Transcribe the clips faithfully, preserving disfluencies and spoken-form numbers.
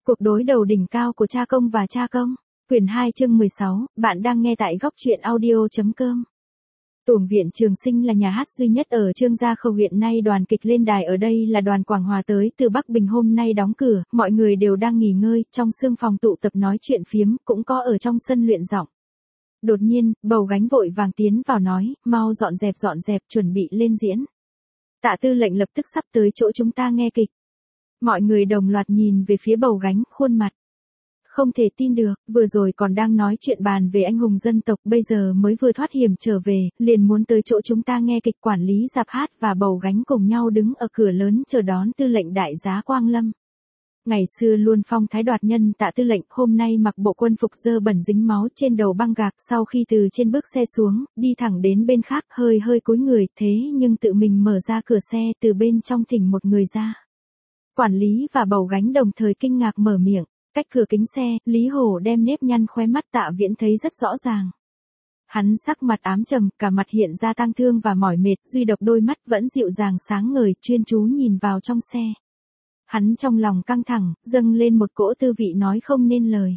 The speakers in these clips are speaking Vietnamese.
Cuộc đối đầu đỉnh cao của cha công và cha công. Quyển hai chương mười sáu, bạn đang nghe tại góc truyện audio.com. Tuồng Viện Trường Sinh là nhà hát duy nhất ở Trương Gia Khâu huyện, nay đoàn kịch lên đài ở đây là đoàn Quảng Hòa tới từ Bắc Bình, hôm nay đóng cửa, mọi người đều đang nghỉ ngơi, trong sương phòng tụ tập nói chuyện phiếm, cũng có ở trong sân luyện giọng. Đột nhiên, Bầu Gánh vội vàng tiến vào nói, mau dọn dẹp dọn dẹp chuẩn bị lên diễn. Tạ Tư lệnh lập tức sắp tới chỗ chúng ta nghe kịch. Mọi người đồng loạt nhìn về phía Bầu Gánh, khuôn mặt không thể tin được, vừa rồi còn đang nói chuyện bàn về anh hùng dân tộc, bây giờ mới vừa thoát hiểm trở về, liền muốn tới chỗ chúng ta nghe kịch. Quản lý dạp hát và Bầu Gánh cùng nhau đứng ở cửa lớn chờ đón Tư lệnh đại giá Quang Lâm. Ngày xưa luôn phong thái đoạt nhân Tạ Tư lệnh, hôm nay mặc bộ quân phục dơ bẩn dính máu, trên đầu băng gạc, sau khi từ trên bước xe xuống, đi thẳng đến bên khác, hơi hơi cúi người, thế nhưng tự mình mở ra cửa xe, từ bên trong thỉnh một người ra. Quản lý và Bầu Gánh đồng thời kinh ngạc mở miệng. Cách cửa kính xe, Lý Hổ đem nếp nhăn khóe mắt Tạ Viễn thấy rất rõ ràng. Hắn sắc mặt ám trầm, cả mặt hiện ra tang thương và mỏi mệt, duy độc đôi mắt vẫn dịu dàng sáng ngời, chuyên chú nhìn vào trong xe. Hắn trong lòng căng thẳng, dâng lên một cỗ tư vị nói không nên lời.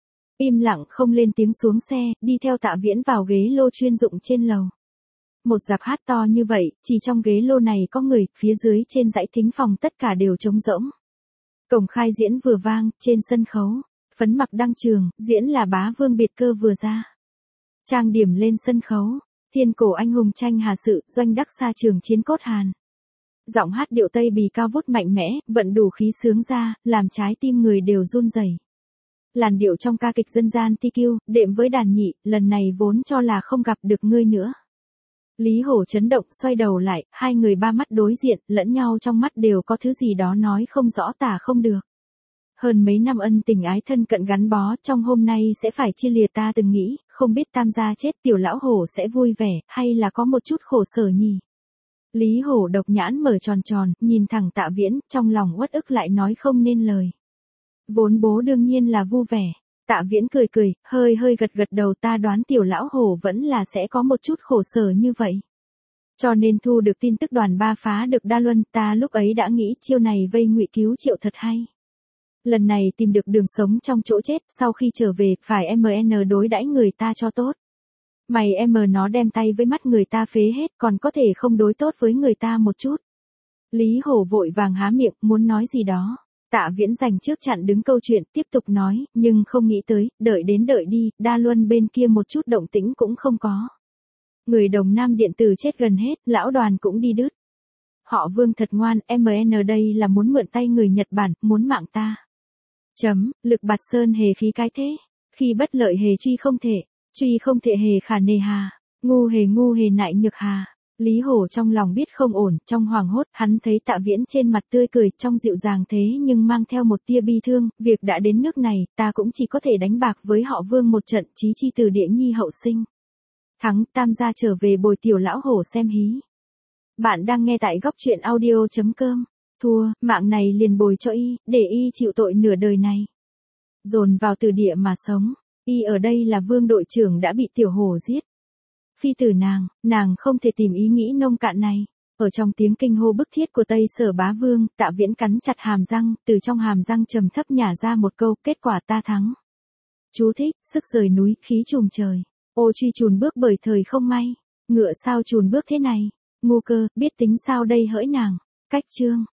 Im lặng không lên tiếng xuống xe, đi theo Tạ Viễn vào ghế lô chuyên dụng trên lầu. Một dạp hát to như vậy, chỉ trong ghế lô này có người, phía dưới trên dãy thính phòng tất cả đều trống rỗng. Cổng khai diễn vừa vang, trên sân khấu, phấn mặc đăng trường, diễn là Bá Vương Biệt Cơ vừa ra. Trang điểm lên sân khấu, thiên cổ anh hùng tranh hà sự, doanh đắc xa trường chiến cốt hàn. Giọng hát điệu Tây Bì cao vút mạnh mẽ, vận đủ khí sướng ra, làm trái tim người đều run rẩy. Làn điệu trong ca kịch dân gian ti kiu, đệm với đàn nhị, lần này vốn cho là không gặp được ngươi nữa. Lý Hổ chấn động, xoay đầu lại, hai người ba mắt đối diện, lẫn nhau trong mắt đều có thứ gì đó nói không rõ tả không được. Hơn mấy năm ân tình ái thân cận gắn bó, trong hôm nay sẽ phải chia lìa, ta từng nghĩ, không biết Tam gia chết Tiểu Lão Hổ sẽ vui vẻ, hay là có một chút khổ sở nhỉ? Lý Hổ độc nhãn mở tròn tròn, nhìn thẳng Tạ Viễn, trong lòng uất ức lại nói không nên lời. Vốn bố đương nhiên là vui vẻ. Tạ Viễn cười cười, hơi hơi gật gật đầu, ta đoán Tiểu Lão Hổ vẫn là sẽ có một chút khổ sở như vậy. Cho nên thu được tin tức đoàn ba phá được Đa Luân, ta lúc ấy đã nghĩ chiêu này vây ngụy cứu Triệu thật hay. Lần này tìm được đường sống trong chỗ chết, sau khi trở về, phải em en đối đãi người ta cho tốt. Mày em nó đem tay với mắt người ta phế hết, còn có thể không đối tốt với người ta một chút. Lý Hổ vội vàng há miệng, muốn nói gì đó. Tạ Viễn dành trước chặn đứng câu chuyện, tiếp tục nói, nhưng không nghĩ tới, đợi đến đợi đi, Đa Luân bên kia một chút động tĩnh cũng không có. Người Đồng Nam điện tử chết gần hết, lão đoàn cũng đi đứt. Họ Vương thật ngoan, em en đây là muốn mượn tay người Nhật Bản, muốn mạng ta. Chấm, lực bạt sơn hề khí cái thế, khi bất lợi hề truy không thể, truy không thể hề khả nề hà, ngu hề ngu hề nại nhược hà. Lý Hổ trong lòng biết không ổn, trong hoàng hốt, hắn thấy Tạ Viễn trên mặt tươi cười, trong dịu dàng thế nhưng mang theo một tia bi thương, việc đã đến nước này, ta cũng chỉ có thể đánh bạc với họ Vương một trận, chí chi từ địa nhi hậu sinh. Thắng, Tam gia trở về bồi Tiểu Lão Hổ xem hí. Bạn đang nghe tại góc truyện audio.com. Thua, mạng này liền bồi cho y, để y chịu tội nửa đời này. Dồn vào từ địa mà sống, y ở đây là Vương đội trưởng đã bị Tiểu Hổ giết. Phi tử nàng, nàng không thể tìm ý nghĩ nông cạn này. Ở trong tiếng kinh hô bức thiết của Tây Sở Bá Vương, Tạ Viễn cắn chặt hàm răng, từ trong hàm răng trầm thấp nhả ra một câu, kết quả ta thắng. Chú thích, sức rời núi, khí trùm trời. Ô truy chùn bước bởi thời không may. Ngựa sao chùn bước thế này. Ngu cơ, biết tính sao đây hỡi nàng. Cách chương.